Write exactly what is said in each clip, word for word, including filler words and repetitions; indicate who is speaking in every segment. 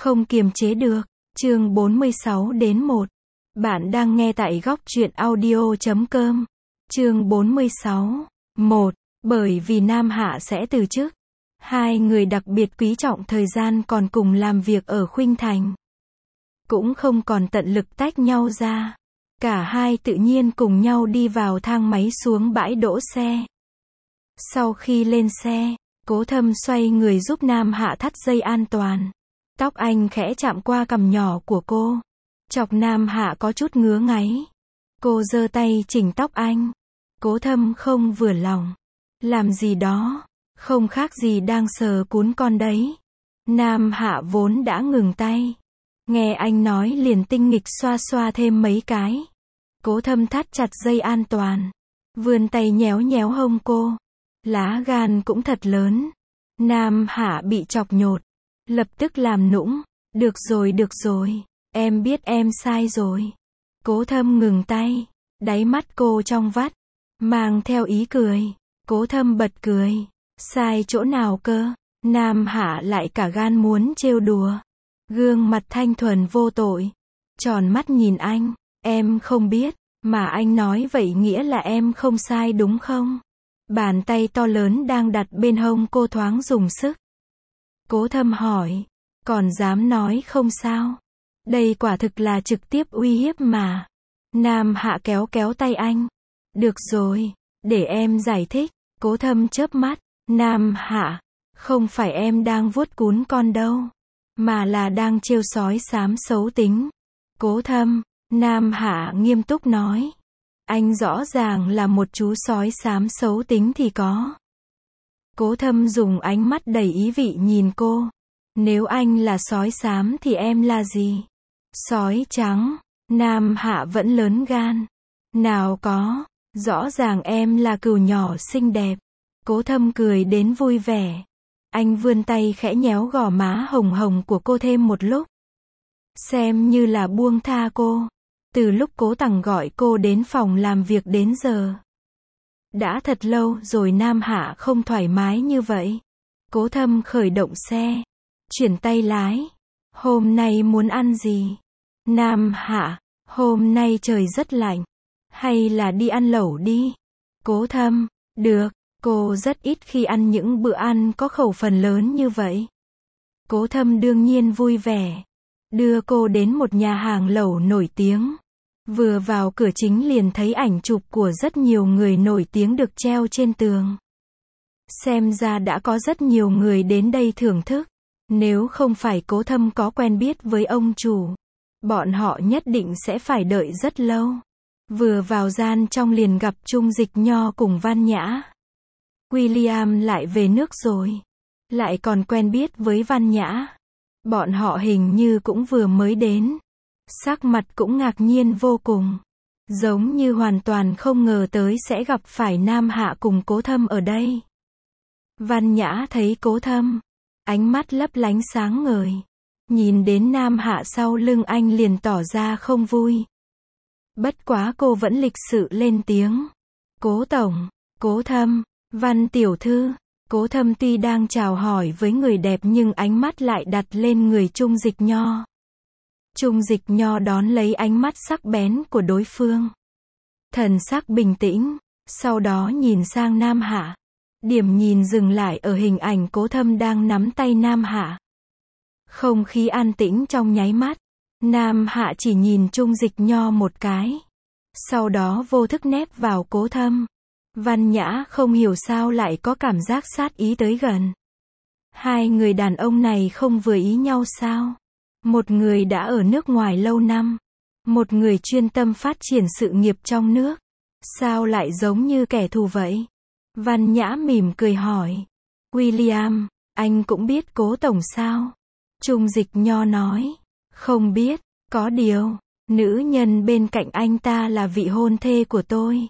Speaker 1: Không kiềm chế được. Chương bốn mươi sáu đến một. Bạn đang nghe tại góc truyện audio chấm com. Chương bốn mươi sáu. một. Bởi vì Nam Hạ sẽ từ chức. Hai người đặc biệt quý trọng thời gian còn cùng làm việc ở Khuynh Thành. Cũng không còn tận lực tách nhau ra. Cả hai tự nhiên cùng nhau đi vào thang máy xuống bãi đỗ xe. Sau khi lên xe, Cố Thâm xoay người giúp Nam Hạ thắt dây an toàn. Tóc anh khẽ chạm qua cằm nhỏ của cô. Chọc Nam Hạ có chút ngứa ngáy. Cô giơ tay chỉnh tóc anh. Cố Thâm không vừa lòng. Làm gì đó, không khác gì đang sờ cún con đấy. Nam Hạ vốn đã ngừng tay. Nghe anh nói liền tinh nghịch xoa xoa thêm mấy cái. Cố Thâm thắt chặt dây an toàn. Vươn tay nhéo nhéo hông cô. Lá gan cũng thật lớn. Nam Hạ bị chọc nhột. Lập tức làm nũng. Được rồi được rồi. Em biết em sai rồi. Cố Thâm ngừng tay. Đáy mắt cô trong vắt. Mang theo ý cười. Cố Thâm bật cười. Sai chỗ nào cơ? Nam Hạ lại cả gan muốn trêu đùa. Gương mặt thanh thuần vô tội. Tròn mắt nhìn anh. Em không biết. Mà anh nói vậy nghĩa là em không sai đúng không? Bàn tay to lớn đang đặt bên hông cô thoáng dùng sức. Cố Thâm hỏi. Còn dám nói không sao? Đây quả thực là trực tiếp uy hiếp mà. Nam Hạ kéo kéo tay anh. Được rồi. Để em giải thích. Cố Thâm chớp mắt. Nam Hạ. Không phải em đang vuốt cún con đâu. Mà là đang trêu sói xám xấu tính. Cố Thâm. Nam Hạ nghiêm túc nói. Anh rõ ràng là một chú sói xám xấu tính thì có. Cố Thâm dùng ánh mắt đầy ý vị nhìn cô. Nếu anh là sói xám thì em là gì? Sói trắng. Nam Hạ vẫn lớn gan. Nào có. Rõ ràng em là cừu nhỏ xinh đẹp. Cố Thâm cười đến vui vẻ. Anh vươn tay khẽ nhéo gò má hồng hồng của cô thêm một lúc. Xem như là buông tha cô. Từ lúc Cố Tằng gọi cô đến phòng làm việc đến giờ. Đã thật lâu rồi Nam Hạ không thoải mái như vậy. Cố Thâm khởi động xe. Chuyển tay lái. Hôm nay muốn ăn gì? Nam Hạ. Hôm nay trời rất lạnh. Hay là đi ăn lẩu đi? Cố Thâm. Được. Cô rất ít khi ăn những bữa ăn có khẩu phần lớn như vậy. Cố Thâm đương nhiên vui vẻ. Đưa cô đến một nhà hàng lẩu nổi tiếng. Vừa vào cửa chính liền thấy ảnh chụp của rất nhiều người nổi tiếng được treo trên tường. Xem ra đã có rất nhiều người đến đây thưởng thức. Nếu không phải Cố Thâm có quen biết với ông chủ, bọn họ nhất định sẽ phải đợi rất lâu. Vừa vào gian trong liền gặp Trung Dịch Nho cùng Văn Nhã. William lại về nước rồi. Lại còn quen biết với Văn Nhã. Bọn họ hình như cũng vừa mới đến. Sắc mặt cũng ngạc nhiên vô cùng. Giống như hoàn toàn không ngờ tới sẽ gặp phải Nam Hạ cùng Cố Thâm ở đây. Văn Nhã thấy Cố Thâm. Ánh mắt lấp lánh sáng ngời. Nhìn đến Nam Hạ sau lưng anh liền tỏ ra không vui. Bất quá cô vẫn lịch sự lên tiếng. Cố Tổng, Cố Thâm, Văn Tiểu Thư. Cố Thâm tuy đang chào hỏi với người đẹp nhưng ánh mắt lại đặt lên người Trung Dịch Nho. Trung Dịch Nho đón lấy ánh mắt sắc bén của đối phương. Thần sắc bình tĩnh, sau đó nhìn sang Nam Hạ. Điểm nhìn dừng lại ở hình ảnh Cố Thâm đang nắm tay Nam Hạ. Không khí an tĩnh trong nháy mắt. Nam Hạ chỉ nhìn Trung Dịch Nho một cái. Sau đó vô thức nép vào Cố Thâm. Văn Nhã không hiểu sao lại có cảm giác sát ý tới gần. Hai người đàn ông này không vừa ý nhau sao? Một người đã ở nước ngoài lâu năm. Một người chuyên tâm phát triển sự nghiệp trong nước. Sao lại giống như kẻ thù vậy? Văn Nhã mỉm cười hỏi. William, anh cũng biết Cố Tổng sao? Trung Dịch Nho nói. Không biết, có điều, nữ nhân bên cạnh anh ta là vị hôn thê của tôi.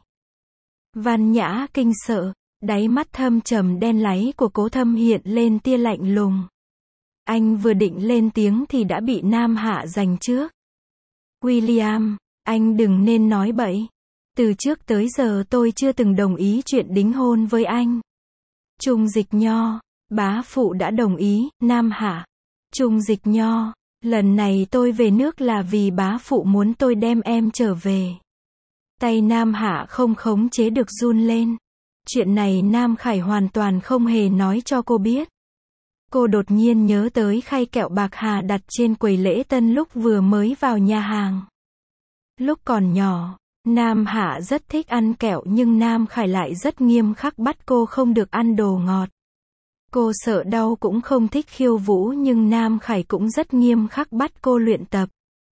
Speaker 1: Văn Nhã kinh sợ, đáy mắt thâm trầm đen láy của Cố Thâm hiện lên tia lạnh lùng. Anh vừa định lên tiếng thì đã bị Nam Hạ giành trước. William, anh đừng nên nói bậy. Từ trước tới giờ tôi chưa từng đồng ý chuyện đính hôn với anh. Trung Dịch Nho, bá phụ đã đồng ý. Nam Hạ. Trung Dịch Nho, Lần này tôi về nước là vì bá phụ muốn tôi đem em trở về. Tay Nam Hạ không khống chế được run lên. Chuyện này Nam Khải hoàn toàn không hề nói cho cô biết. Cô đột nhiên nhớ tới khay kẹo bạc hà đặt trên quầy lễ tân lúc vừa mới vào nhà hàng. Lúc còn nhỏ, Nam Hạ rất thích ăn kẹo nhưng Nam Khải lại rất nghiêm khắc bắt cô không được ăn đồ ngọt. Cô sợ đau cũng không thích khiêu vũ nhưng Nam Khải cũng rất nghiêm khắc bắt cô luyện tập.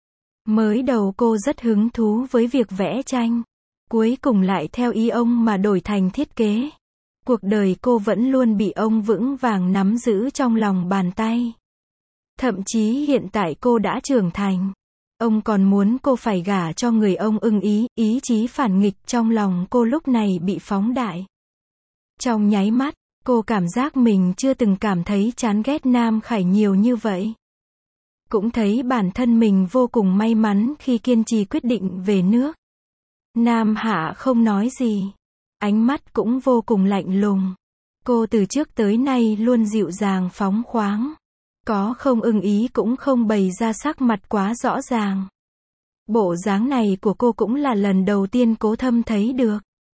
Speaker 1: Mới đầu cô rất hứng thú với việc vẽ tranh. Cuối cùng lại theo ý ông mà đổi thành thiết kế. Cuộc đời cô vẫn luôn bị ông vững vàng nắm giữ trong lòng bàn tay. Thậm chí hiện tại cô đã trưởng thành. Ông còn muốn cô phải gả cho người ông ưng ý, ý chí phản nghịch trong lòng cô lúc này bị phóng đại. Trong nháy mắt, cô cảm giác mình chưa từng cảm thấy chán ghét Nam Khải nhiều như vậy. Cũng thấy bản thân mình vô cùng may mắn khi kiên trì quyết định về nước. Nam Hạ không nói gì. Ánh mắt cũng vô cùng lạnh lùng. Cô từ trước tới nay luôn dịu dàng phóng khoáng. Có không ưng ý cũng không bày ra sắc mặt quá rõ ràng. Bộ dáng này của cô cũng là lần đầu tiên Cố Thâm thấy được.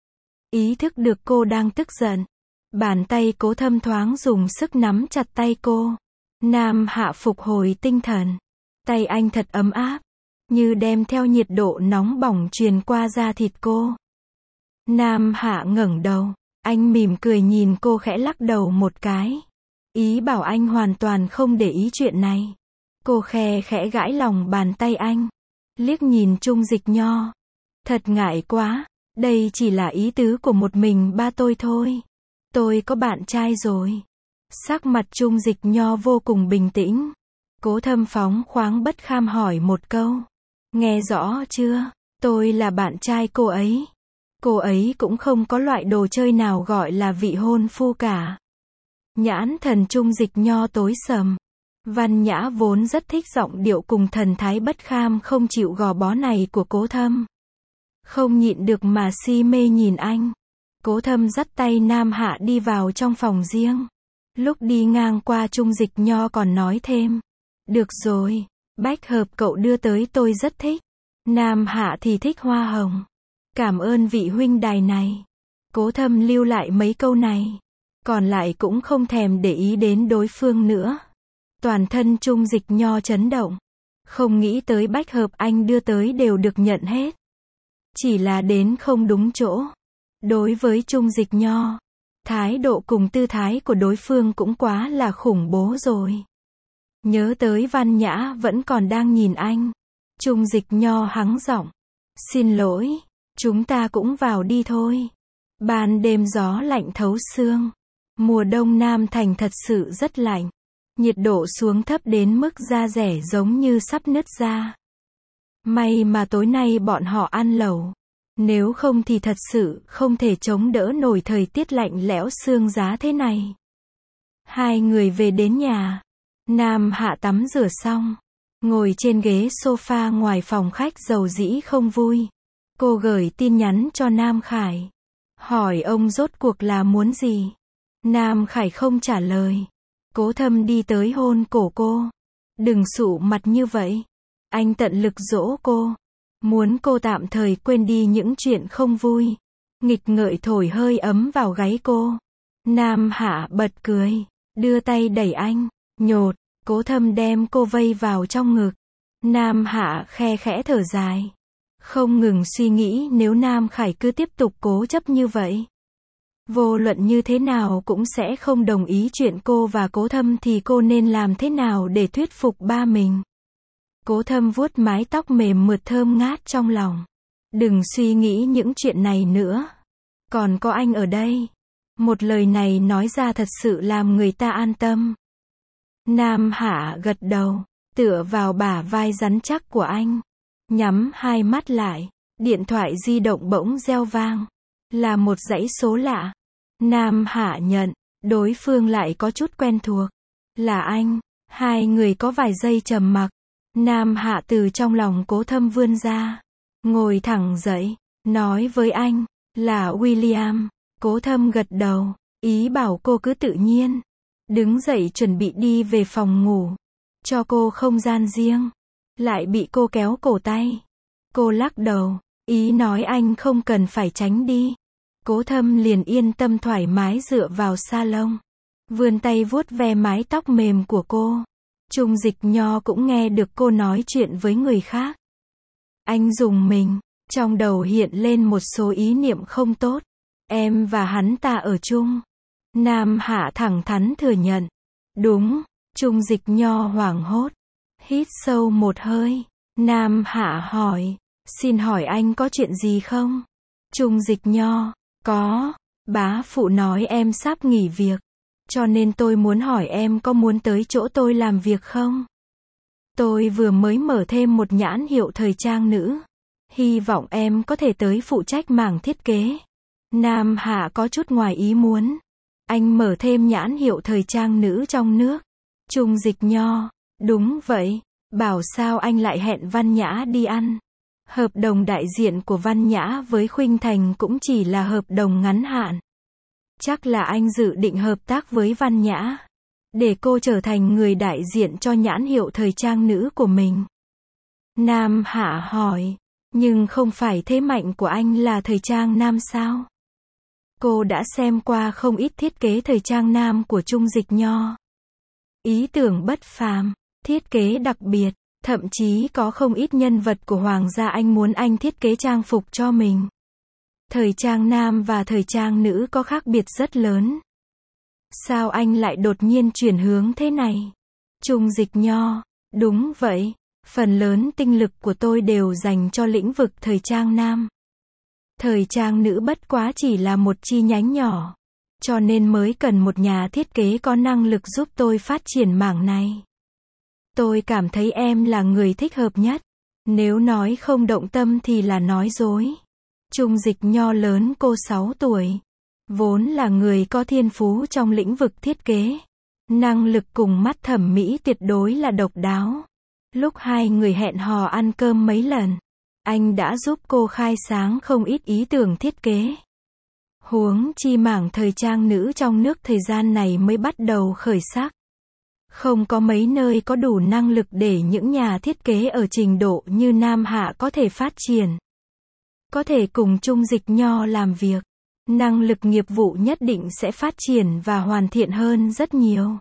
Speaker 1: Ý thức được cô đang tức giận. Bàn tay Cố Thâm thoáng dùng sức nắm chặt tay cô. Nam Hạ phục hồi tinh thần. Tay anh thật ấm áp. Như đem theo nhiệt độ nóng bỏng truyền qua da thịt cô. Nam Hạ ngẩng đầu. Anh mỉm cười nhìn cô khẽ lắc đầu một cái. Ý bảo anh hoàn toàn không để ý chuyện này. Cô khe khẽ gãi lòng bàn tay anh. Liếc nhìn Trung Dịch Nho. Thật ngại quá. Đây chỉ là ý tứ của một mình ba tôi thôi. Tôi có bạn trai rồi. Sắc mặt Trung Dịch Nho vô cùng bình tĩnh. Cố Thâm phóng khoáng bất kham hỏi một câu. Nghe rõ chưa? Tôi là bạn trai cô ấy. Cô ấy cũng không có loại đồ chơi nào gọi là vị hôn phu cả. Nhãn thần Trung Dịch Nho tối sầm. Văn Nhã vốn rất thích giọng điệu cùng thần thái bất kham không chịu gò bó này của Cố Thâm. Không nhịn được mà si mê nhìn anh. Cố Thâm dắt tay Nam Hạ đi vào trong phòng riêng. Lúc đi ngang qua Trung Dịch Nho còn nói thêm. Được rồi, bách hợp cậu đưa tới tôi rất thích. Nam Hạ thì thích hoa hồng. Cảm ơn vị huynh đài này. Cố Thâm lưu lại mấy câu này. Còn lại cũng không thèm để ý đến đối phương nữa. Toàn thân Trung Dịch Nho chấn động. Không nghĩ tới bách hợp anh đưa tới đều được nhận hết. Chỉ là đến không đúng chỗ. Đối với Trung Dịch Nho, thái độ cùng tư thái của đối phương cũng quá là khủng bố rồi. Nhớ tới Văn Nhã vẫn còn đang nhìn anh. Trung Dịch Nho hắng giọng. Xin lỗi, chúng ta cũng vào đi thôi. Ban đêm gió lạnh thấu xương. Mùa đông Nam Thành thật sự rất lạnh. Nhiệt độ xuống thấp đến mức da rẻ giống như sắp nứt ra. May mà tối nay bọn họ ăn lẩu. Nếu không thì thật sự không thể chống đỡ nổi thời tiết lạnh lẽo xương giá thế này. Hai người về đến nhà. Nam Hạ tắm rửa xong. Ngồi trên ghế sofa ngoài phòng khách dầu dĩ không vui. Cô gửi tin nhắn cho Nam Khải. Hỏi ông rốt cuộc là muốn gì. Nam Khải không trả lời. Cố Thâm đi tới hôn cổ cô. Đừng sụ mặt như vậy. Anh tận lực dỗ cô. Muốn cô tạm thời quên đi những chuyện không vui. Nghịch ngợi thổi hơi ấm vào gáy cô. Nam Hạ bật cười. Đưa tay đẩy anh. Nhột. Cố Thâm đem cô vây vào trong ngực. Nam Hạ khe khẽ thở dài. Không ngừng suy nghĩ nếu Nam Khải cứ tiếp tục cố chấp như vậy. Vô luận như thế nào cũng sẽ không đồng ý chuyện cô và Cố Thâm thì cô nên làm thế nào để thuyết phục ba mình. Cố Thâm vuốt mái tóc mềm mượt thơm ngát trong lòng. Đừng suy nghĩ những chuyện này nữa. Còn có anh ở đây. Một lời này nói ra thật sự làm người ta an tâm. Nam Hạ gật đầu, tựa vào bả vai rắn chắc của anh. Nhắm hai mắt lại. Điện thoại di động bỗng reo vang. Là một dãy số lạ. Nam Hạ nhận. Đối phương lại có chút quen thuộc. Là anh. Hai người có vài giây trầm mặc. Nam Hạ từ trong lòng Cố Thâm vươn ra. Ngồi thẳng dậy. Nói với anh. Là William. Cố Thâm gật đầu. Ý bảo cô cứ tự nhiên. Đứng dậy chuẩn bị đi về phòng ngủ. cho cô không gian riêng. Lại bị cô kéo cổ tay. Cô lắc đầu, ý nói anh không cần phải tránh đi. Cố Thâm liền yên tâm thoải mái dựa vào salon. Vươn tay vuốt ve mái tóc mềm của cô. Trung Dịch Nho cũng nghe được cô nói chuyện với người khác. Anh rùng mình, trong đầu hiện lên một số ý niệm không tốt. Em và hắn ta ở chung. Nam Hạ thẳng thắn thừa nhận. Đúng, Trung Dịch Nho hoảng hốt. Hít sâu một hơi. Nam Hạ hỏi, xin hỏi anh có chuyện gì không? Trung Dịch Nho, có, bá phụ nói em sắp nghỉ việc. Cho nên tôi muốn hỏi em có muốn tới chỗ tôi làm việc không? Tôi vừa mới mở thêm một nhãn hiệu thời trang nữ. Hy vọng em có thể tới phụ trách mảng thiết kế. Nam Hạ có chút ngoài ý muốn. Anh mở thêm nhãn hiệu thời trang nữ trong nước. Trung Dịch Nho, đúng vậy. Bảo sao anh lại hẹn Văn Nhã đi ăn. Hợp đồng đại diện của Văn Nhã với Khuynh Thành cũng chỉ là hợp đồng ngắn hạn. Chắc là anh dự định hợp tác với Văn Nhã. Để cô trở thành người đại diện cho nhãn hiệu thời trang nữ của mình. Nam Hạ hỏi. Nhưng không phải thế mạnh của anh là thời trang nam sao? Cô đã xem qua không ít thiết kế thời trang nam của Trung Dịch Nho. Ý tưởng bất phàm, thiết kế đặc biệt, thậm chí có không ít nhân vật của Hoàng gia anh muốn anh thiết kế trang phục cho mình. Thời trang nam và thời trang nữ có khác biệt rất lớn. Sao anh lại đột nhiên chuyển hướng thế này? Trung Dịch Nho, đúng vậy, phần lớn tinh lực của tôi đều dành cho lĩnh vực thời trang nam. Thời trang nữ bất quá chỉ là một chi nhánh nhỏ. Cho nên mới cần một nhà thiết kế có năng lực giúp tôi phát triển mảng này. Tôi cảm thấy em là người thích hợp nhất. Nếu nói không động tâm thì là nói dối. Trung Dịch Nho lớn cô sáu tuổi. Vốn là người có thiên phú trong lĩnh vực thiết kế. Năng lực cùng mắt thẩm mỹ tuyệt đối là độc đáo. Lúc hai người hẹn hò ăn cơm mấy lần, anh đã giúp cô khai sáng không ít ý tưởng thiết kế. Huống chi mảng thời trang nữ trong nước thời gian này mới bắt đầu khởi sắc. Không có mấy nơi có đủ năng lực để những nhà thiết kế ở trình độ như Nam Hạ có thể phát triển. Có thể cùng Trung Dịch Nho làm việc. Năng lực nghiệp vụ nhất định sẽ phát triển và hoàn thiện hơn rất nhiều.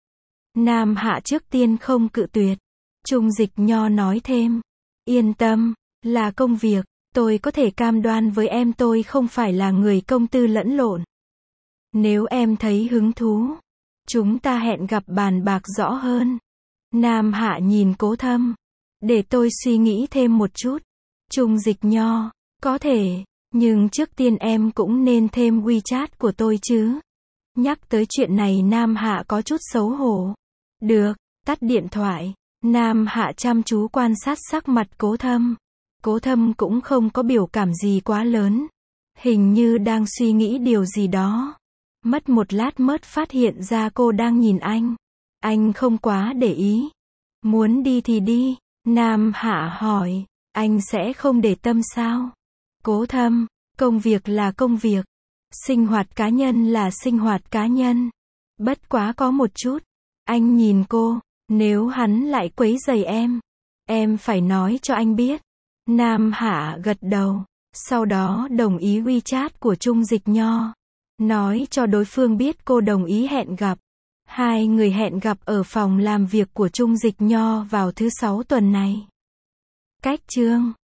Speaker 1: Nam Hạ trước tiên không cự tuyệt. Trung Dịch Nho nói thêm. Yên tâm, là công việc. Tôi có thể cam đoan với em tôi không phải là người công tư lẫn lộn. Nếu em thấy hứng thú, chúng ta hẹn gặp bàn bạc rõ hơn. Nam Hạ nhìn Cố Thâm. Để tôi suy nghĩ thêm một chút. Trung Dịch Nho, có thể, nhưng trước tiên em cũng nên thêm WeChat của tôi chứ. Nhắc tới chuyện này Nam Hạ có chút xấu hổ. Được, tắt điện thoại. Nam Hạ chăm chú quan sát sắc mặt Cố Thâm. Cố Thâm cũng không có biểu cảm gì quá lớn. Hình như đang suy nghĩ điều gì đó. Mất một lát mới phát hiện ra cô đang nhìn anh. Anh không quá để ý. Muốn đi thì đi. Nam Hạ hỏi. Anh sẽ không để tâm sao? Cố Thâm, công việc là công việc. Sinh hoạt cá nhân là sinh hoạt cá nhân. Bất quá có một chút. Anh nhìn cô. Nếu hắn lại quấy rầy em, em phải nói cho anh biết. Nam Hạ gật đầu. Sau đó đồng ý WeChat của Trung Dịch Nho. Nói cho đối phương biết cô đồng ý hẹn gặp. Hai người hẹn gặp ở phòng làm việc của Trung Dịch Nho vào thứ sáu tuần này. Cách chương